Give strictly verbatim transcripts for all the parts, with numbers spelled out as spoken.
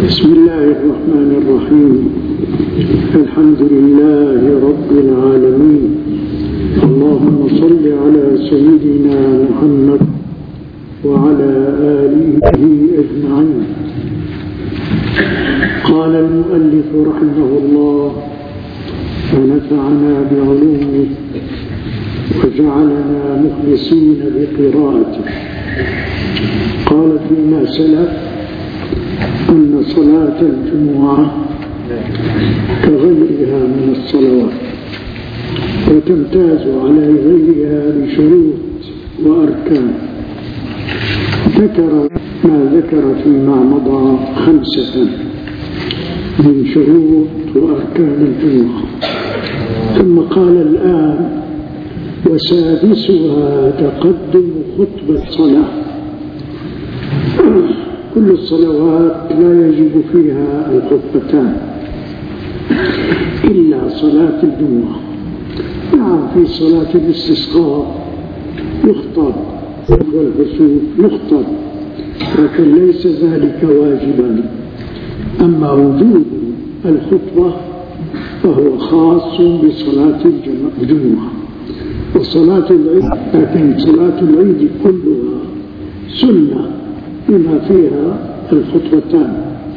بسم الله الرحمن الرحيم. الحمد لله رب العالمين. اللهم صل على سيدنا محمد وعلى آله أجمعين. قال المؤلف رحمه الله ونفعنا بعلومه وجعلنا مخلصين بقراءته. قال فيما سلف أن صلاة الجمعة كغيرها من الصلوات، وتمتاز على غيرها بشروط وأركان. ذكر ما ذكر فيما مضى خمسة من شروط وأركان الجمعة، ثم قال الآن وسادسها تقدم خطبة الصلاة. كل الصلوات لا يجب فيها الخطبتان إلا صلاة الجمعة. نعم، في صلاة الاستسقاء يخطب والكسوف يخطب، لكن ليس ذلك واجبا. أما وجود الخطبة فهو خاص بصلاة الجمعة وصلاة العيد، لكن صلاة العيد كلها سنة بما فيها الخطبتان.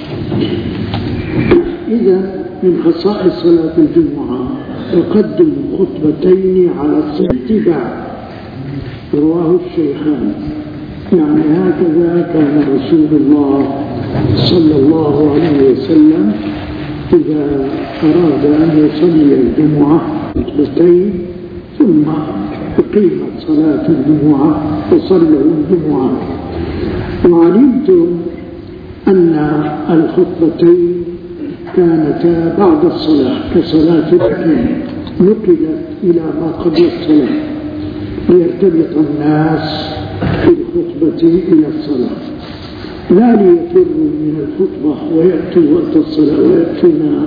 إذا من خصائص صلاة الجمعة تقدم خطبتين على الاتباع، رواه الشيخان. يعني هكذا كان رسول الله صلى الله عليه وسلم إذا أراد أن يصلي الجمعة خطبتين ثم أقيمت صلاة الجمعة وصلوا الجمعة. وعلمتم أن الخطبتين كانتا بعد الصلاة كصلاة الركعتين، نقلت إلى ما قبل الصلاة ليرتبط الناس في الخطبة إلى الصلاة، لا ليفروا من الخطبة ويأتوا وقت الصلاة ويأتون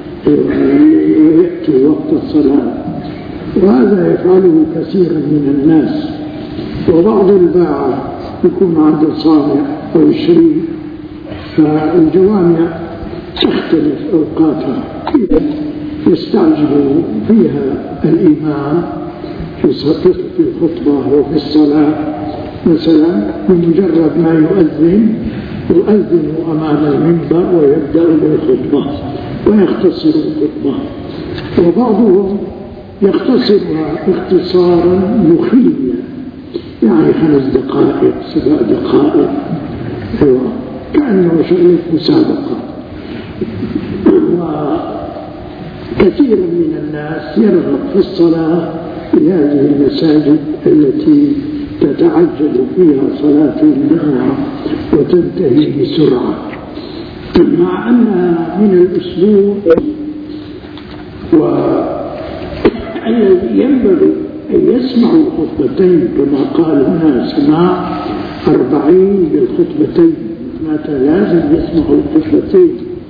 ويأتوا وقت الصلاة. وهذا يفعله كثيرا من الناس. وبعض الباعة يكون عنده صانع أو شريك، فالجوامع تختلف أوقاتها، يستعجل فيها الإمام في الخطبة وفي الصلاة. مثلا بمجرد ما يؤذن يؤذن أمام المنبر ويبدأ بالخطبة ويختصر الخطبة، وبعضهم يختصرها اختصارا مخيلا، يعني خمس دقائق سبع دقائق، أيوة، كأنه شغلة مسابقة. وكثير من الناس يرغب في الصلاة في هذه المساجد التي تتعجل فيها صلاة الجمعة وتنتهي بسرعة، مع أنها من الأسلوب والذي ينبغي أن يسمعوا الخطبتين، كما قال هنا سماع أربعين بالخطبتين، معناته لازم يسمعوا الخطبتين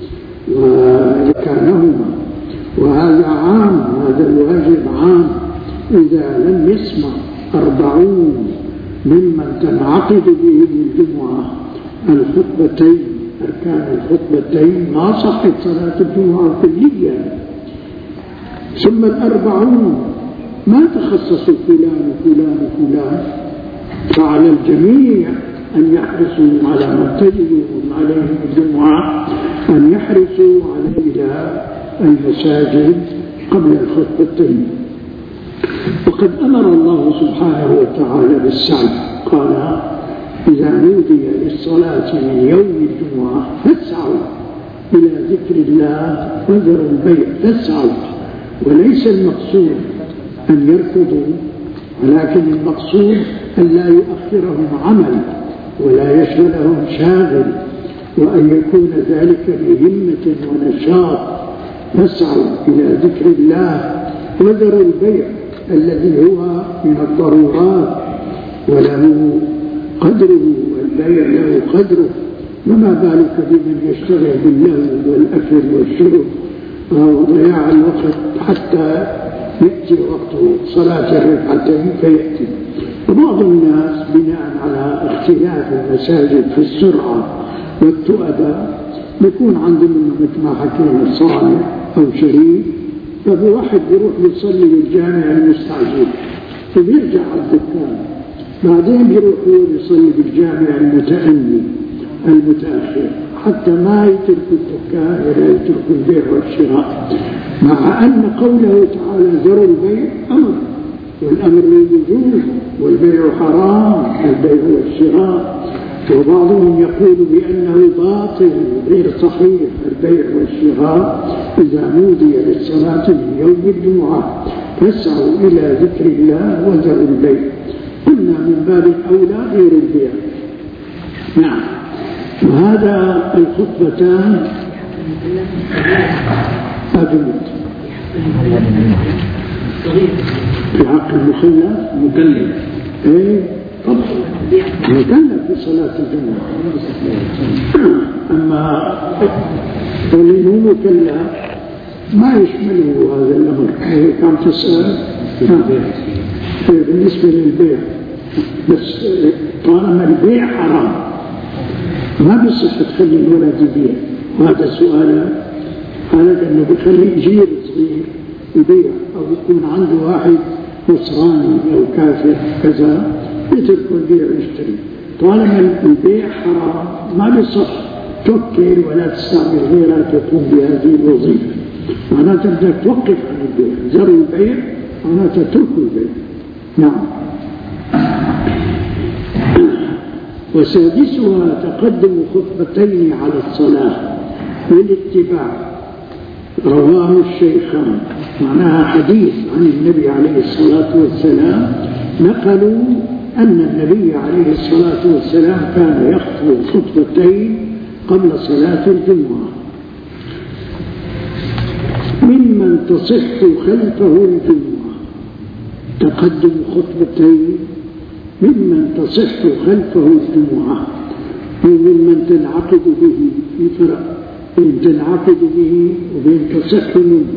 وذكرهما. وهذا عام، هذا الواجب عام. إذا لم يسمع أربعون ممن تنعقد بهم الجمعة الخطبتين أركان الخطبتين ما صحت صلاة الجمعة كليا. ثم الأربعون ما تخصصوا فلان وفلان وفلان، فعلى الجميع أن يحرصوا على من تجب عليهم الجمعة أن يحرصوا على إلى المساجد قبل الخطبتين. وقد أمر الله سبحانه وتعالى بالسعي، قال إذا نودي للصلاة من يوم الجمعة فاسعوا إلى ذكر الله وذروا البيع. فاسعوا، وليس المقصود أن يركضوا، ولكن المقصود أن لا يؤخرهم عمل ولا يشغلهم شاغل، وأن يكون ذلك بهمة ونشاط. فاسعوا إلى ذكر الله وذروا البيع الذي هو من الضرورات وله قدره، والبيع له قدره، وما بالك بمن يشتغل باللهو والأكل والشرب وضياع الوقت حتى يأتي وقت صلاة الركعتين فيأتي. وبعض الناس بناء على اختلاف المساجد في السرعة والتؤدى بيكون عنده منه مثل ما حكينا صانع أو شريك، ففي واحد بيروح بيصلي بالجامع المستعجل وبيرجع على الدكان، بعدين بيروح هو بيصلي بالجامع المتأني المتأخر حتى ما يترك الدكان ولا يترك البيع والشراء، مع أن قوله تعالى ذروا البيع أمر، والأمر للوجوب، والبيع حرام البيع والشراء. وبعضهم يقول بأنه باطل غير صحيح البيع والشراء إذا نودي للصلاة من يوم الجمعة فاسعوا إلى ذكر الله وذروا البيع. قلنا من باب الأولى غير البيع. نعم. وهذا الخطبتان أجمد في حق المخلف مكلف ايه طبعا مكلف في صلاة الجمعة، أما اللي هو مكلف ما يشمله هذا الأمر. كان تسأل بالنسبة للبيع، بس طالما البيع حرام ما بيصح تخلي الولد يبيع، وهذا سؤال هذا أنه بيخلي جيل صغير يبيع، أو يكون عنده واحد نصراني أو كافر كذا يترك البيع ويشتري. طالما البيع حرام ما بيصح توكل ولا تستعمل غيرها تقوم بهذه الوظيفة، معناتها بدك توقف عن البيع. ذروا البيع معناتها تركوا البيع. نعم. وسادسها تقدم خطبتين على الصلاة بالاتباع، رواه الشيخان، معناها حديث عن النبي عليه الصلاة والسلام، نقلوا أن النبي عليه الصلاة والسلام كان يخطب خطبتين قبل صلاة الجمعة ممن تصح خلفه الجمعة. تقدم خطبتين ممن تصح خلفه الجمعة وممن تنعقد به، في فرق بين تنعقد به وبين تصح منه.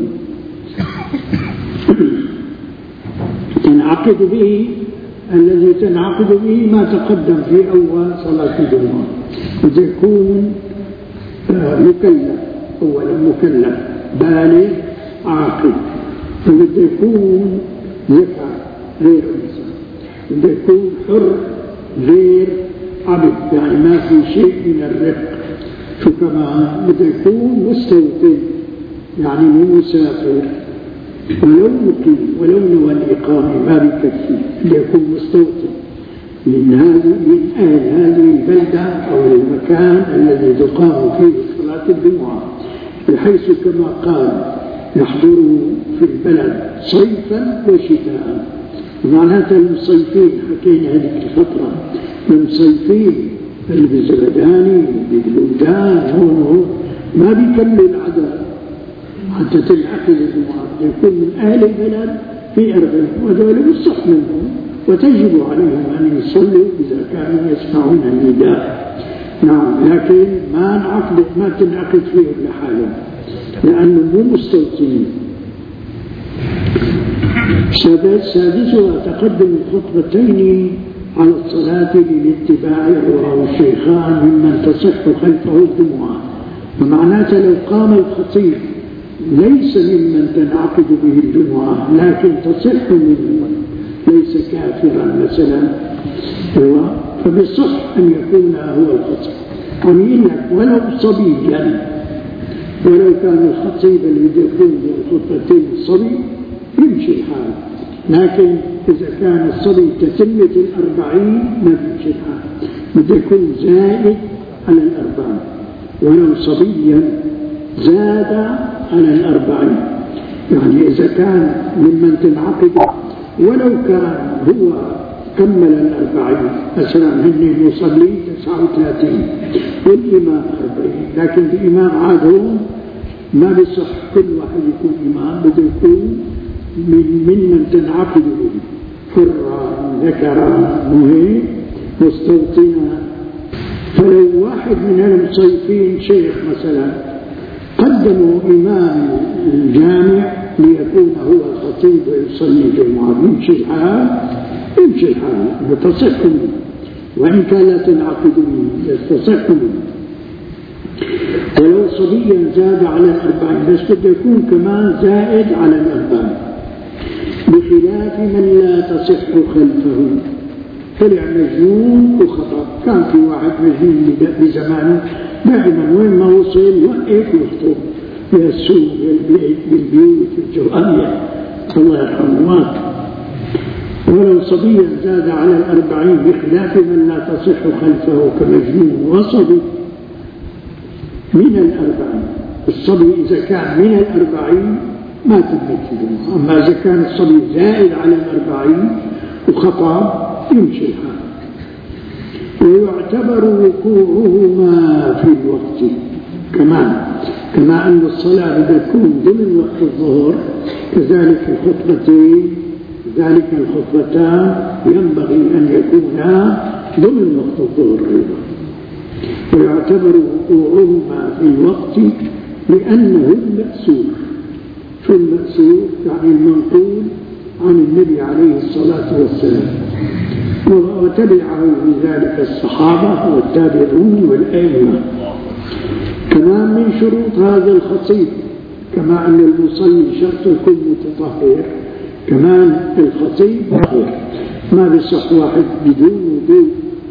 تنعقد به الذي تنعقد به ما تقدم في أول صلاة الجمعة، وده يكون مكلف، أولا مكلف بالغ عاقل، وده يكون ذكر غير إنسان، وده يكون حر غير عبد، يعني ما في شيء من الرق. شو كمان بده يكون مستوطن، يعني مو مسافر، ولو مقيم ولو نوى الإقامة ما بكفي، بده يكون مستوطن من هذه من أهل هذه البلدة أو المكان الذي تقام فيه صلاة الجمعة، بحيث كما قال يحضر في البلد صيفا وشتاء. معناتها المصيفين حكينا هذه الفترة، المصيفين اللي بالزبداني بالبلدان هون هون ما بيكمل العدد حتى تنعقد الجمعة، يكون من أهل البلد في أربعين، وذلك الصح منهم وتجب عليهم أن يصلوا إذا كانوا يسمعون النداء. نعم، لكن ما نعقد ما تنعقد فيه لحالهم لأنهم مو مستوطنين. سادسها تقدم الخطبتين على الصلاة للاتباع، رواه الشيخان، ممن تصح خلفه الجمعة. ومعناته لو قام الخطيب ليس ممن تنعقد به الجمعة لكن تصح منه، ليس كافرا مثلا، فبصح أن يكون هو الخطيب. أمين لك ولو صبيا، ولو كان الخطيب اللي يقوم بالخطبتين الصبي يمشي الحال، لكن إذا كان الصبي تتمة الأربعين ما يمشي الحال، بده يكون زائد على الأربعين، ولو صبيا زاد على الأربعين. يعني إذا كان ممن تنعقد ولو كان هو كمل الأربعين، مثلا هن المصلين تسعة وثلاثين والإمام أربعين، لكن الإمام عادهم ما بيصح كل واحد يكون إمام، بده يكون من ممن تنعقد به، حرا ذكرا مهم مستوطنا. فلو واحد من المصيفين شيخ مثلا قدموا إمام الجامع ليكون هو الخطيب ويصلي الجمعة، يمشي الحال يمشي الحال وتصح منه، وإن كان لا تنعقد منه تصح منه. ولو صبيا زاد على الأربعين، بس قد يكون كمان زائد على الأربعين، بخلاف من لا تصح خلفه. طلع مجنون وخطأ. كان في واحد مجنون بزمانه دائما وين ما وصل وقف يخطب في السوق بالبيوت الجوانية، الله يرحمه. ولو صبيا زاد على الأربعين بخلاف من لا تصح خلفه كمجنون وصبي من الأربعين. الصبي إذا كان من الأربعين ما تثبت الجمعة، أما إذا كان الصبي زائد على الأربعين وخطأ يمشي الحال. ويعتبر وقوعهما في الوقت كمان، كما أن الصلاة إذا تكون ضمن وقت الظهر كذلك الخطبتين ذلك الخطبتان ينبغي أن يكونا ضمن وقت الظهر أيضا. ويعتبر وقوعهما في الوقت لأنه المأسور. شو المأسور؟ يعني المنقول عن النبي عليه الصلاة والسلام، وتبعه بذلك الصحابة والتابعون والأئمة. كمان من شروط هذا الخطيب كما أن المصلي شرط يكون متطهر، كمان الخطيب طاهر. ما بيصح واحد بدون وضوء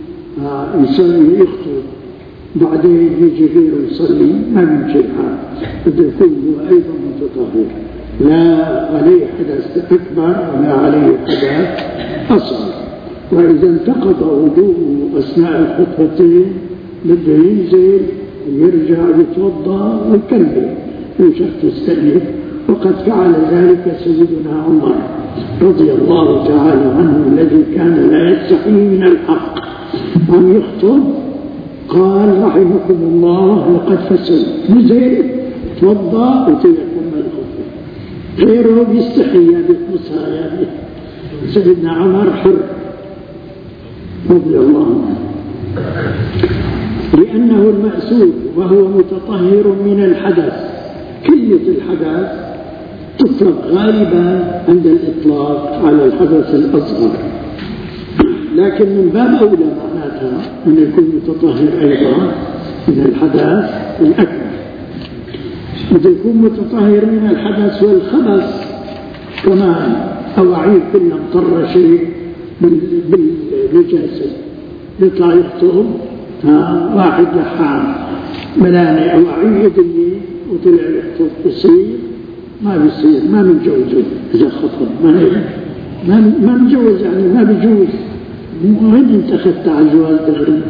يصلي يخطب بعدين يجي غيره يصلي، ما بيمشي الحال. بده يكون هو أيضا متطهر، لا عليه حدث أكبر ولا عليه حدث أصغر. وإذا انتقض وضوءه أثناء الخطبتين بده ينزل ويرجع يتوضأ ويكمل وشرط يستأنف. وقد فعل ذلك سيدنا عمر رضي الله تعالى عنه الذي كان لا يستحي من الحق أن يخطب. قال رحمكم الله لقد فسد، نزل توضأ وتيكمل الخطبة. غيره بيستحي بيطمسها يعني. سيدنا عمر حر رضي الله عنه، لأنه المأسور وهو متطهر من الحدث. كلمة الحدث تطلق غالبا عند الإطلاق على الحدث الأصغر، لكن من باب أولى معناتها أن يكون متطهر أيضا من الحدث الأكبر. إذا يكون متطهر من الحدث والخبث كمان، أواعيد كلها مطر شيء بالنجاسة يطلع يخطب واحد لحام ملاني أواعيد يدني وطلع يخطب، بصير ما بيصير، ما بنجوزه إذا خطب، ما ما ما بنجوز يعني ما بيجوز. وين انت أخذت على الجواز دغري؟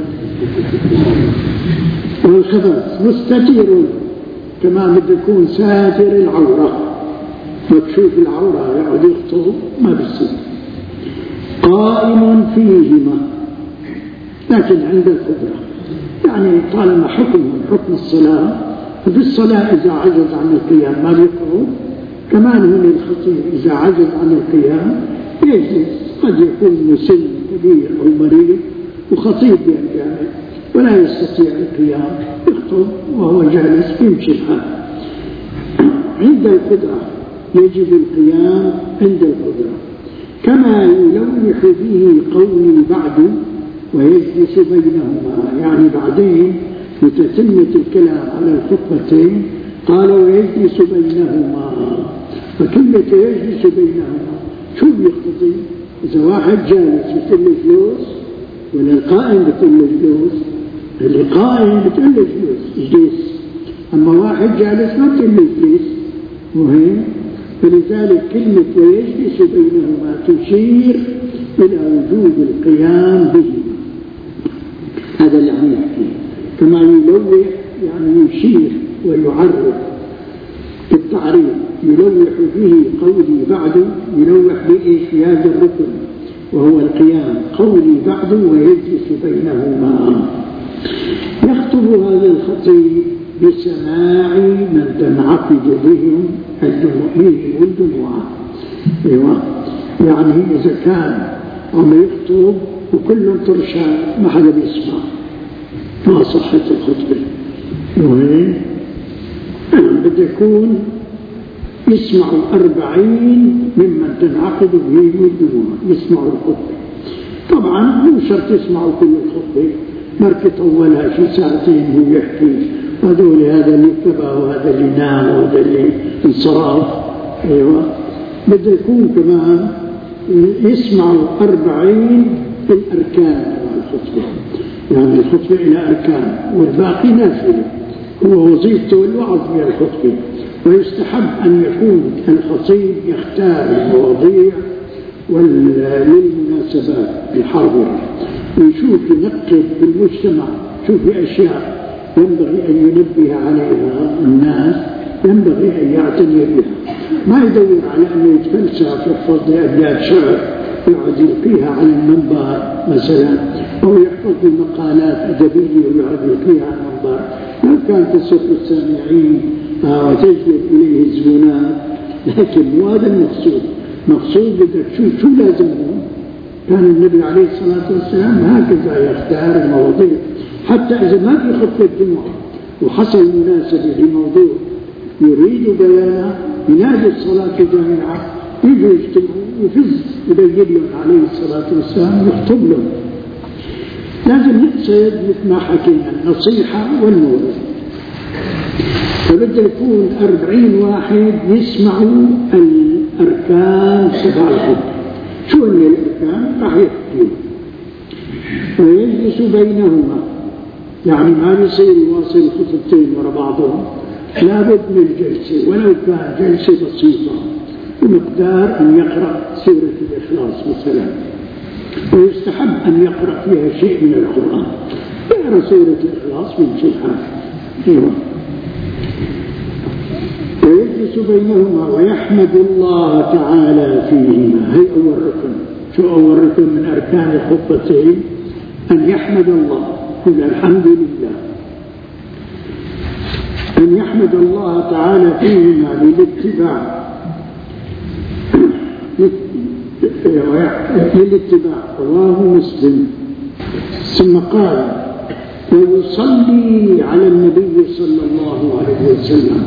والخبث مستتر كمان بده يكون ساتر العورة، مكشوف العورة يقعد يخطب ما بيصير. قائم فيهما لكن عند القدرة، يعني طالما حكمهم حكم الصلاة، ففي الصلاة إذا عجز عن القيام ما بيقعد. كمان من الخطيب إذا عجز عن القيام يجلس، قد يكون مسن كبير أو مريض وخطيب بالجامع ولا يستطيع القيام، يخطب وهو جالس يمشي الحال. عند القدرة يجب القيام عند القدرة، كما يلوح به قولي بعد ويجلس بينهما. يعني بعدين لتتمة الكلام على الخطبتين قال ويجلس بينهما. فكلمة يجلس بينهما شو بيقتضي؟ إذا واحد جالس بتقول له جلوس، ولا القائم بتقول له جلوس؟ اللي قائم بتقول له جلوس اجلس، أما واحد جالس ما بتقول له اجلس. مهم. فلذلك كلمة ويجلس بينهما تشير إلى وجوب القيام به. هذا اللي عم يحكي. كما يلوح يعني يشير ويعرف بالتعريف، يلوح به قولي بعد، يلوح بإيش؟ هذا الركن وهو القيام. قولي بعد ويجلس بينهما. يخطب هذا الخطيب بسماع من تنعقد بهم الدموع. أيوة. يعني إذا كان عم يخطب وكلهم ترشا ما حدا بيسمع ما صحة الخطبة. وين بده يكون يسمعوا أربعين ممن تنعقد بهم الدموع، يسمعوا الخطبة. طبعا مو شرط يسمعوا كل الخطبة، مركة أولها شي ساعتين هو يحكي هذول هذا اللي اتبع وهذا اللي نام وهذا اللي انصراف. أيوة بده يكون كمان يسمعوا أربعين الأركان الخطبة، يعني الخطبة إلى أركان والباقي نافلة، هو وظيفته الوعظ بالخطبة. ويستحب أن يكون الخطيب يختار المواضيع للمناسبات الحاضرة، ويشوف ينقب بالمجتمع، شوف أشياء ينبغي أن ينبه عليها الناس، ينبغي أن يعتني بها، ما يدور على أن يتفلسف يحفظ أبيات شعر يقعد يلقيها على المنبر مثلا، أو يحفظ مقالات أدبية ويقعد يلقيها على المنبر. لو كان تسر السامعين وتجلب إليه الزبونات، لكن مو هذا المقصود. مقصود بدك شو شو لازمهم. كان النبي عليه الصلاة والسلام هكذا يختار المواضيع، حتى إذا ما في خطبة جمعة وحصل مناسبة لموضوع يريد بيانه ينادي الصلاة جامعة، يجوا يجتمعوا ويفز يبين لهم عليه الصلاة والسلام يخطب لهم. لازم نقصد مثل ما حكينا النصيحة والموعظة. فبدأ يكون أربعين واحد يسمعوا الأركان تبع الخطبة. شو هي الأركان؟ راح يحكي ويجلس بينهما، يعني ما بيصير يواصل الخطبتين ورا بعضهم، لابد من جلسة ولو كان جلسة بسيطة بمقدار أن يقرأ سورة الإخلاص مثلا، ويستحب أن يقرأ فيها شيء من القرآن، يقرأ سورة الإخلاص من شيء آخر. ويجلس بينهما ويحمد الله تعالى فيهما. هي أول ركن. شو أول ركن من أركان الخطبتين؟ أن يحمد الله، يقول الحمد لله، أن يحمد الله تعالى فيهما للاتباع للاتباع رواه مسلم. ثم قال ويصلي على النبي صلى الله عليه وسلم،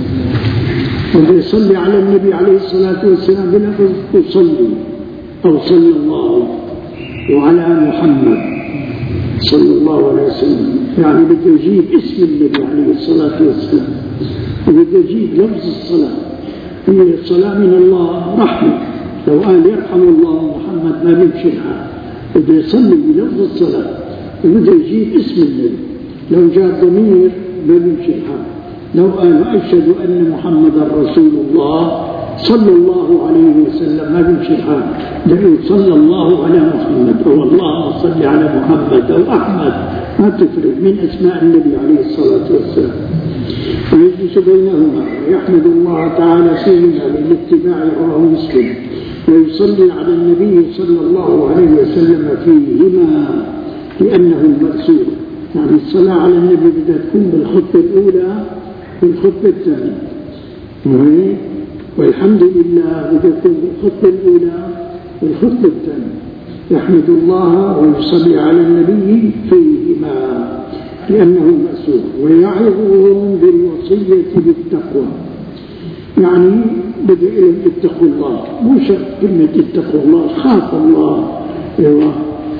ويصلي على النبي عليه الصلاة والسلام بلفظ يصلي أو صلى الله وعلى محمد صلى الله عليه وسلم، يعني بده يجيب اسم النبي عليه الصلاة والسلام، وبده يجيب لفظ الصلاة. هي الصلاة من الله رحمة، لو قال يرحم الله محمد ما بيمشي الحال، بده يصلي بلفظ الصلاة، وبده يجيب اسم النبي. لو جاء ضمير ما بيمشي الحال. لو قال أشهد أن محمدا رسول الله صلى الله عليه وسلم ما بيمشي الحال، لأنه صلى الله على محمد أو اللهم صل على محمد أو أحمد، ما تفرق من أسماء النبي عليه الصلاة والسلام. ويجلس بينهما ويحمد الله تعالى فيهما للاتباع رواه مسلم. ويصلي على النبي صلى الله عليه وسلم فيهما لأنه المأثور، يعني الصلاة على النبي بدها تكون بالخطبة الأولى والخطبة الثانية، والحمد لله بدها تكون بالخطبة الأولى والخطبة الثانية. يحمد الله ويصلي على النبي فيهما لأنه مأثور. ويعظهم بالوصية بالتقوى، يعني بدأ لهم اتقوا الله، مو شرط كلمة اتقوا الله، خاف الله. ايوه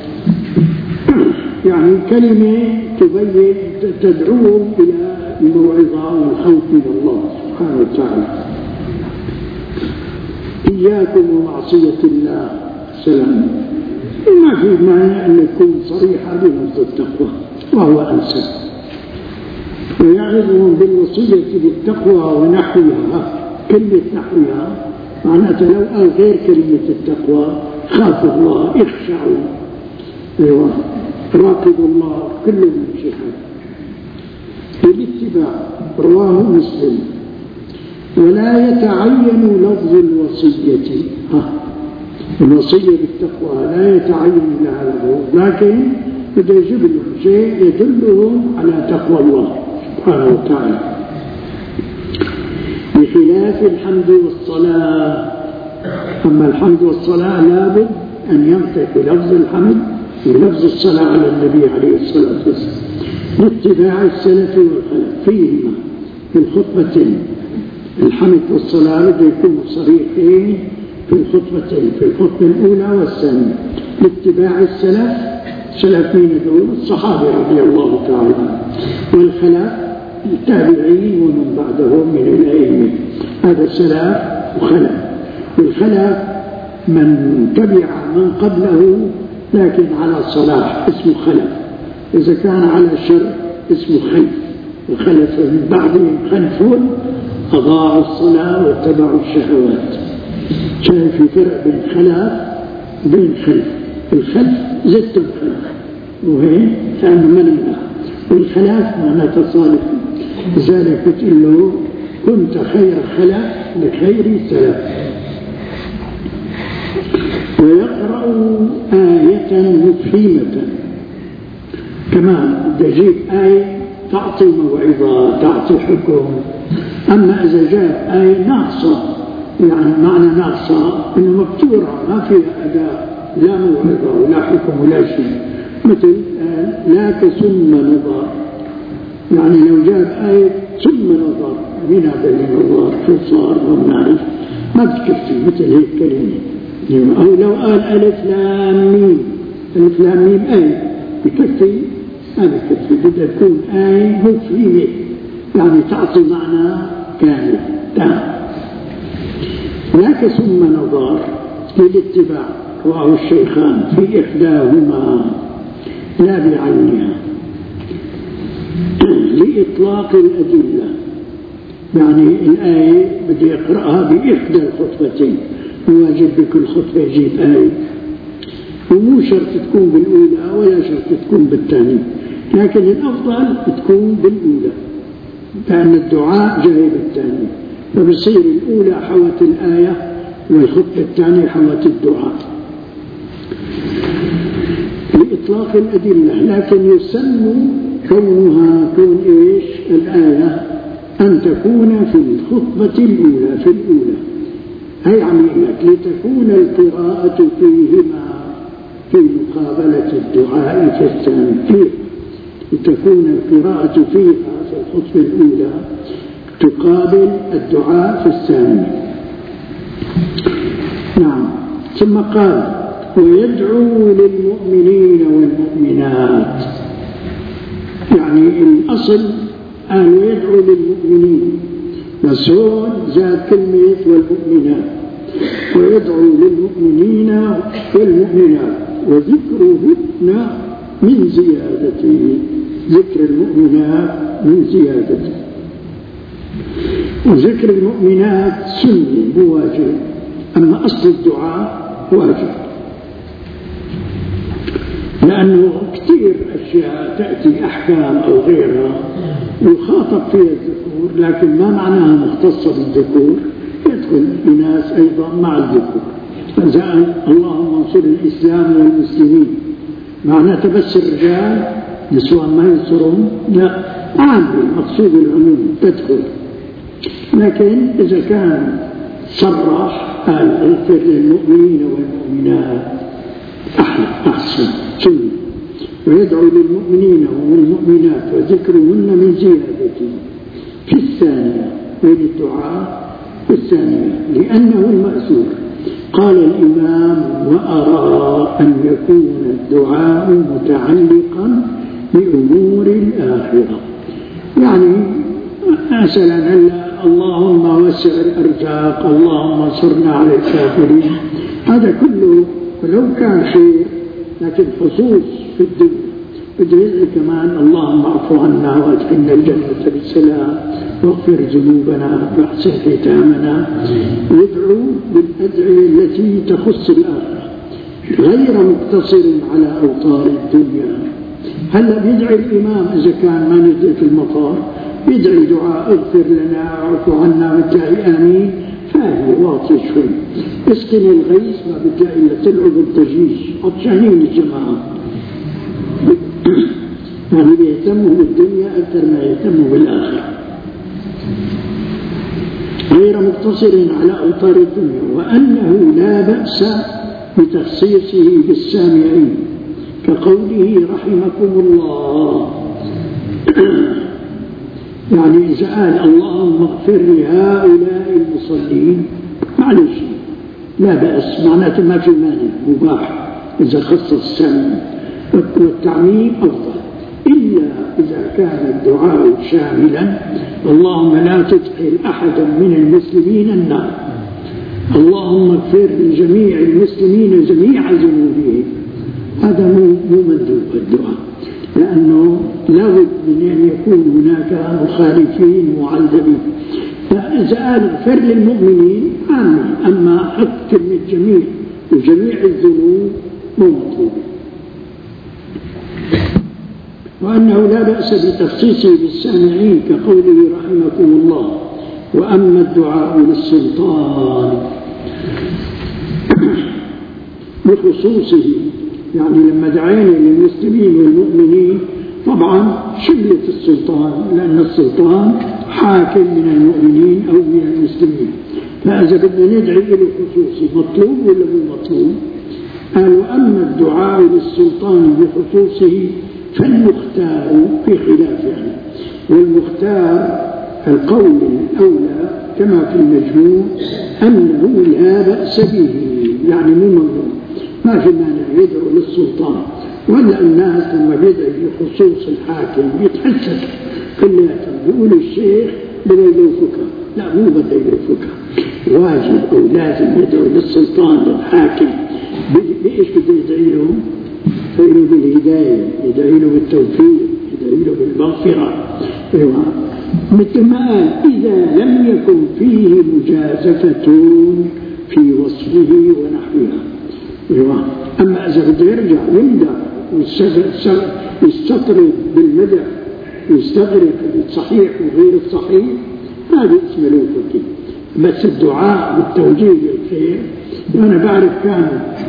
يعني كلمة تبين تدعوهم إلى الموعظة والخوف من الله سبحانه وتعالى. إياكم ومعصية الله سلام. ما في معنى أن يكون صريحة بلفظ التقوى وهو أنسب. ويعظهم بالوصية بالتقوى ونحوها. كلمة نحوها معناتها لو قال غير كلمة التقوى خافوا الله، اخشعوا، ايوه راقبوا الله، كل من شيء. بالاتباع رواه مسلم. ولا يتعين لفظ الوصية، ها الوصية بالتقوى لا يتعين لها لفظ، لكن بده يجيب لهم شيء يدلهم على تقوى الله سبحانه وتعالى، بخلاف الحمد والصلاة. أما الحمد والصلاة لابد أن ينطق بلفظ الحمد ولفظ الصلاة على النبي عليه الصلاة والسلام، لاتباع السلف والخلف فيهما في الخطبتين. الحمد والصلاة بده يكونوا صريحين في الخطبتين، في الخطبة الأولى والثانية، لاتباع السلف. سلف مين دول؟ الصحابة رضي الله تعالى عنهم، والخلف التابعين ومن بعدهم من الأئمة. هذا سلف وخلف. والخلف من تبع من قبله لكن على صلاح اسمه خلف، إذا كان على شر اسمه خلف. وخلف من بعدهم خلف أضاعوا الصلاة واتبعوا الشهوات. شايف في فرق بين خلف وبين خلف. الخلف زدت الخلف وهي كأنه من الله، والخلاف معناته صالح. لذلك بتقول له كنت خير خلف لخير سلف. ويقرأ آية مفهمة كمان، تجيب آية تعطي موعظة تعطي حكم. أما إذا جاء آية ناقصة، يعني معنى ناقصة إنه مكتورة ما فيها أداء، لا موعظة ولا حكم ولا شيء، مثل لا كثم نظر، يعني لو جاء آية ثم نظر من هذا اللي نظر شو صار ما بنعرف، ما بتكفي مثل هيك كلمة. أو لو قال ألف لام ميم، ألف لام ميم آية بكفي؟ ما بكفي، بدها تكون آية مفهمة يعني تعطي معنى كامل تام. لك ثم نظر للاتباع، رواه الشيخان في إحداهما لا بعينها لإطلاق الأدلة، يعني الآية بدي يقرأها بإحدى الخطبتين، واجب بكل خطبة يجيب آية، ومو شرط تكون بالأولى ولا شرط تكون بالثانية، لكن الأفضل تكون بالأولى لأن الدعاء جاي بالثانية، فبصير الأولى حوت الآية والخطبة الثانية حوت الدعاء لإطلاق الأدلة. لكن يسن كونها كون إيش الآية أن تكون في الخطبة الأولى في الأولى هي عميمة لتكون القراءة فيهما في مقابلة الدعاء في الثانية، لتكون القراءة فيها في الخطبة الأولى تقابل الدعاء في الثانية. نعم. ثم قال ويدعو للمؤمنين والمؤمنات، يعني الأصل أن يدعو للمؤمنين، بس هون زاد كلمة والمؤمنات، ويدعو للمؤمنين والمؤمنات وذكرهن من زيادته، ذكر المؤمنات من زيادته، وذكر المؤمنات سنة مو واجب، أما أصل الدعاء واجب، لأنه كثير أشياء تأتي أحكام أو غيرها يخاطب فيها الذكور، لكن ما معناها مختصة بالذكور، يدخل الناس أيضا مع الذكور. فزال اللهم انصر الإسلام والمسلمين، معناته بس الرجال نسوان ما ينصرون؟ لا، عام مقصود العموم تدخل. لكن إذا كان صرح قال اغفر للمؤمنين والمؤمنات أحلى أحسن سنة، ويدعو للمؤمنين والمؤمنات وذكرهن من زيادته في الثانية، وين الدعاء في الثانية لأنه المأثور. قال الإمام وأرى أن يكون الدعاء متعلقا بأمور الآخرة، يعني مثلا اللهم وسع الأرزاق، اللهم انصرنا على الكافرين، هذا كله ولو كان خير لكن خصوص في الدنيا. بده يدعي كمان اللهم اعف عنا وادخلنا الجنة بالسلام واغفر ذنوبنا واحسن ختامنا، يدعو بالأدعية التي تخص الآخرة غير مقتصر على أوطار الدنيا. هلا بيدعي الإمام إذا كان ما نزل في المطار بيدعي دعاء اغفر لنا واعف عنا وادعي آمين، فاهي واطي شوي، اسقنا الغيث ما بدها إلا تلعب الضجيج، عطشانين الجماعة يعني بيهتموا بالدنيا أكثر ما يهتموا بالآخرة، غير مقتصر على أوطار الدنيا، وأنه لا بأس بتخصيصه بالسامعين كقوله رحمكم الله، يعني إذا قال اللهم اغفر لهؤلاء المصلين معلش لا بأس، معناته ما في مانع، مباح إذا خصص السامع، والتعميم أفضل، إلا إلا إذا كان الدعاء شاملا: اللهم لا تدخل أحدا من المسلمين النار، اللهم اغفر لجميع المسلمين جميع ذنوبهم. هذا مو مندوب الدعاء، لأنه لابد من أن يكون هناك مخالفين معذبين. فإذا قال اغفر للمؤمنين عامل، أما حط كلمة جميع وجميع الذنوب مو مطلوب. وأنه لا بأس بتخصيصه بالسامعين كقوله رحمكم الله: وأما الدعاء للسلطان بخصوصه، يعني لما دعينا للمسلمين والمؤمنين طبعا شملت السلطان، لأن السلطان حاكم من المؤمنين أو من المسلمين. فإذا بدنا ندعي له خصوصي مطلوب ولا مو مطلوب؟ قال: وأما الدعاء للسلطان بخصوصه فالمختار في خلاف يعني. والمختار القول الأولى كما في المجموع أنه لا بأس به، يعني مو ممنوع، ما في مانع يدعو للسلطان. ولا الناس لما بيدعي بخصوص الحاكم بيتحسس كلياتهم، بيقول الشيخ بده يلوفك، لا مو بده يلوفك، واجب أو لازم يدعو للسلطان للحاكم. بإيش بده يدعي له؟ يدعي له بالهداية، يدعي له بالتوفيق، يدعي له بالمغفرة. أيوة. مثل ما قال: إذا لم يكن فيه مجازفة في وصفه ونحوها. أيوة. أما إذا بده يرجع يمدح ويستطرد بالمدح ويستغرق الصحيح وغير الصحيح، هذا اسمه لوفكي. بس الدعاء بالتوجيه للخير، وأنا بعرف كان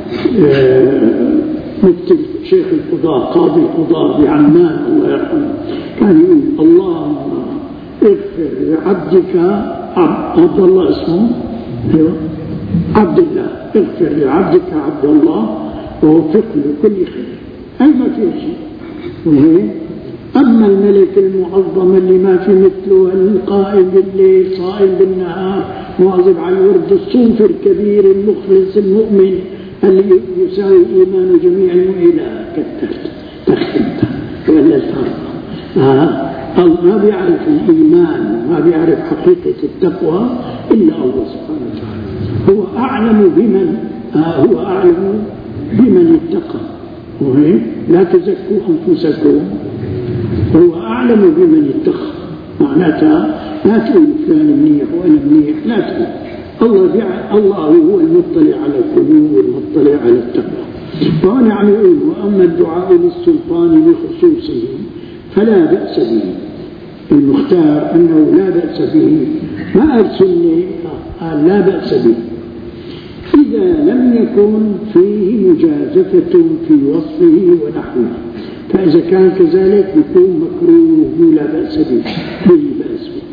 مفتي شيخ القضاء قاضي القضاء بعمان الله يرحمه كان يقول: اللهم اغفر لعبدك عبد الله، اسمه عبد الله، اغفر لعبدك عبد الله ووفقه لكل خير. أي ما في شيء. وهي أما الملك المعظم اللي ما في مثله، القائم بالليل صائم بالنهار مواظب على الورد، الصوفي الكبير المخلص المؤمن اللي يساوي إيمان جميع المؤمنين، كثرت تختمت ولا الفرق. ما بيعرف الإيمان، ما بيعرف حقيقة التقوى إلا الله سبحانه وتعالى. هو أعلم بمن آه هو أعلم بمن اتقى. وهي لا تزكوا أنفسكم، هو أعلم بمن اتقى. معناتها لا تقول فلان منيح وأنا منيح، لا تقول. الله الله هو المطلع على القلوب والمطلع على التقوى. وأنا عم يقول: وأما الدعاء للسلطان بخصوصه فلا بأس به. المختار أنه لا بأس به، ما قال سنة، قال لا بأس به إذا لم يكن فيه مجازفة في وصفه ونحوه. فإذا كان كذلك يكون مكروه لا بأس به، به بأس به.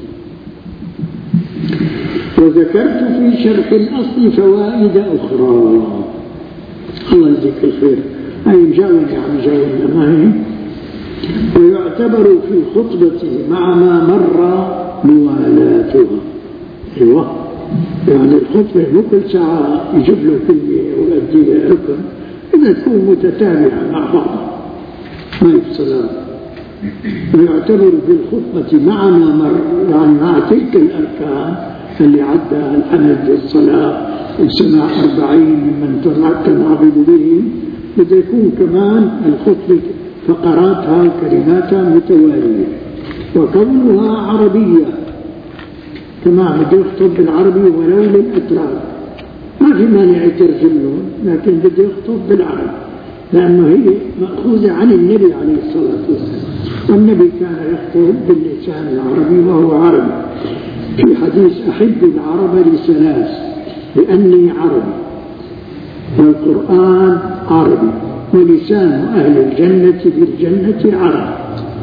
وذكرت في شرح الأصل فوائد أخرى. الله يجزيك الخير. أي مجاوبة عم جاوبنا معي. ويعتبر في الخطبة مع ما مر موالاتها. أيوة، يعني الخطبة مو كل ساعة يجيب له كلمة ويؤدي ركن، إذا تكون متتابعة مع بعض ما يفصلها. ويعتبر في الخطبة مع ما مر، يعني مع تلك الأركان اللي عدها الحمد والصلاة وسماع أربعين من تنعبد بهم، بده يكون كمان الخطبة فقراتها كلماتها متوالية، وكونها عربية كما بده يخطب بالعربي ولو للأتراك، ما في مانع يترجم لهم، لكن بده يخطب بالعربي لأنه هي مأخوذة عن النبي عليه الصلاة والسلام، والنبي كان يخطب باللسان العربي وهو عربي. في حديث: أحب العرب لثلاث: لأني عربي، والقرآن عربي، ولسان أهل الجنة بالجنة عربي.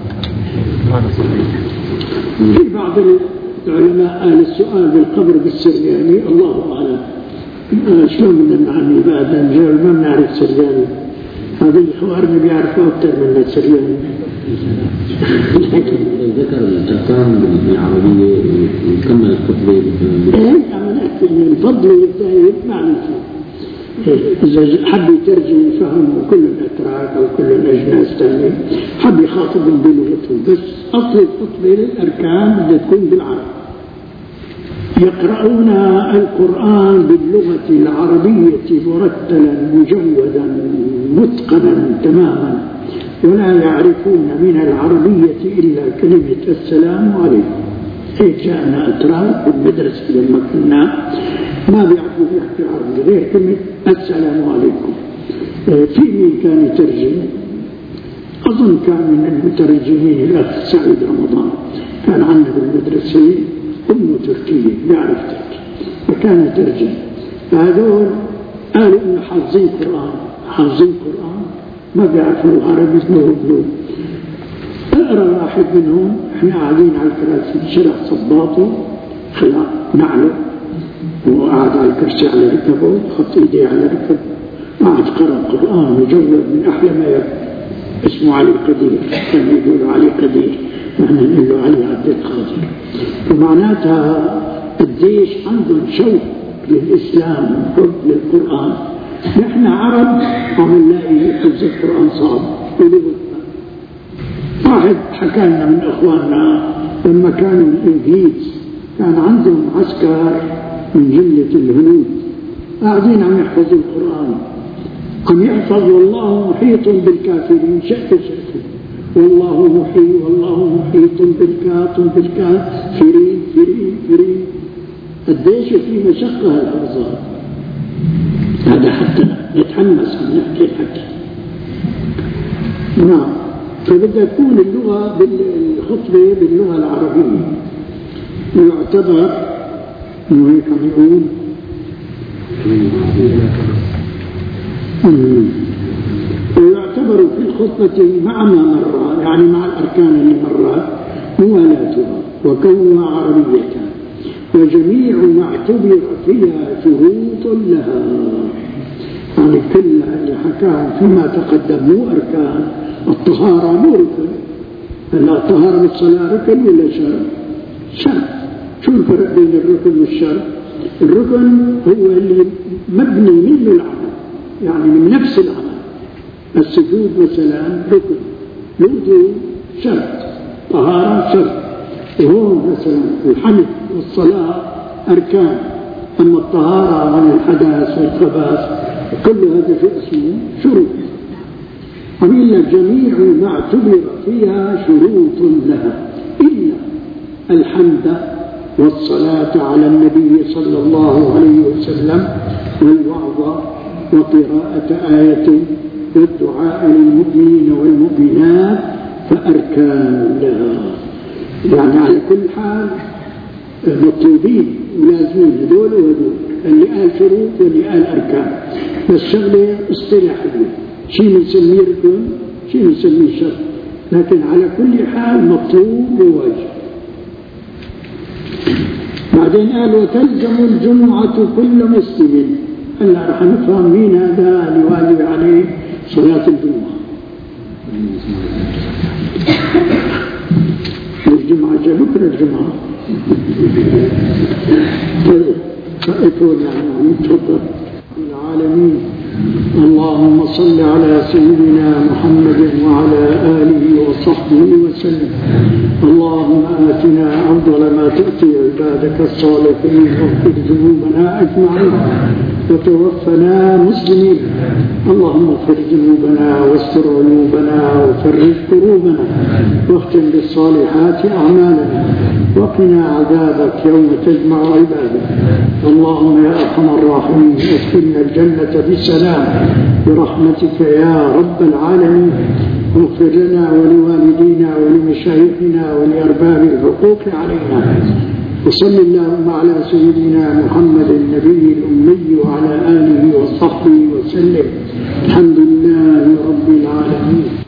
في بعض العلماء قال السؤال بالقبر بالسرياني، الله أعلم شلون بدنا نعمل بعد نجاوب، ما بنعرف سرياني، هذا الحوار بيعرفوا أكثر من السرياني. ذكر الأركان بالعربية ويكمل الخطبة. إيه عملت من فضل الدايب ما عملت. إذا حب يترجم يفهموا كل الأتراك أو كل الأجناس الثانية، حب يخاطبهم بلغتهم، بس أصل الخطبة الأركان بدها تكون بالعربي. يقرؤون القرآن باللغة العربية مرتلا مجودا متقنا تماما، ولا يعرفون من العربية إلا كلمة السلام عليكم. هيك جاءنا أتراك بالمدرسة لما كنا ما بيعرفوا يحكي عربي غير كلمة السلام عليكم. في مين كان يترجم؟ أظن كان من المترجمين الأخ سعيد رمضان، كان عندنا بالمدرسة أمه تركية بيعرف تركي فكان يترجم. فهذول قالوا إنه حافظين قرآن، حافظين قرآن ما بيعرفوا العربي بلوه بلوه. أقرأ واحد منهم، إحنا قاعدين على الكراسي، شرح صباطه خلع نعله وقعد على الكرسي على ركبه، خط إيديه على ركبه، قعد قرأ قرآن مجود من أحلى ما يكون. اسمه علي قدير، كان يقولوا علي قدير، نحن نقول له علي عبد القادر. ومعناتها قديش عندهم شوق للإسلام وحب للقرآن. نحن عرب عم نلاقي حفظ القرآن صعب ولغتنا. واحد حكى لنا من إخواننا لما كانوا الإنجليز كان عندهم عسكر من جملة الهنود قاعدين عم يحفظوا القرآن، عم يحفظ والله محيط بالكافرين شأت شأت، والله محيط والله محيط بالكافر بالكافرين فرين فرين. قديش في مشقة هالحفظات. هذا حتى نتحمس عم نحكي الحكي. نعم. فبدها تكون اللغة بالخطبة باللغة العربية، ويعتبر انه هيك عم يقول ويعتبر في الخطبة مع ما مر، يعني مع الأركان اللي مرت موالاتها وكونها عربية، وجميع ما اعتبر فيها شروط لها. يعني كل اللي حكاه فيما تقدم مو أركان. الطهارة مو ركن، هلا الطهارة بالصلاة ركن ولا شرط؟ شرط. شو الفرق بين الركن والشرط؟ الركن هو اللي مبني منه العمل، يعني من نفس العمل. السجود مثلا ركن، الوضوء شرط، طهارة شرط. وهون مثلا الحمد والصلاة أركان، أما الطهارة عن الحدث والخبث كل هذا في اسمه شروط. عمل جميع ما اعتبر فيها شروط لها إلا الحمد والصلاة على النبي صلى الله عليه وسلم والوعظ وقراءة آية والدعاء للمؤمنين والمؤمنات فأركان لها. يعني على كل حال مطلوبين ولازمين هدول وهدول، اللي قال شروط واللي قال أركان، بس شغلة اصطلاحية، شيء بنسميه ركن شيء بنسميه شرط، لكن على كل حال مطلوب وواجب. بعدين قال وتلزم الجمعة كل مسلم. هلا رح نفهم مين هذا اللي واجب عليه صلاة الجمعة. الجمعة جاء بكرة الجمعة. طيب فأتوا يعني تفضل. العالمين اللهم صل على سيدنا محمد وعلى آله وصحبه وسلم. اللهم آتنا أفضل ما تؤتي عبادك الصالحين واغفر ذنوبنا أجمعين وتوفنا مسلمين. اللهم اغفر ذنوبنا واستر عيوبنا وفرج كروبنا واختم بالصالحات أعمالنا وقنا عذابك يوم تجمع عبادك. اللهم يا أرحم الراحمين ادخلنا الجنة بسلام برحمتك يا رب العالمين. واغفر لنا ولوالدينا ولمشايخنا ولأرباب الحقوق علينا. وصل اللهم على سيدنا محمد النبي الأمي وعلى آله وصحبه وسلم. الحمد لله رب العالمين.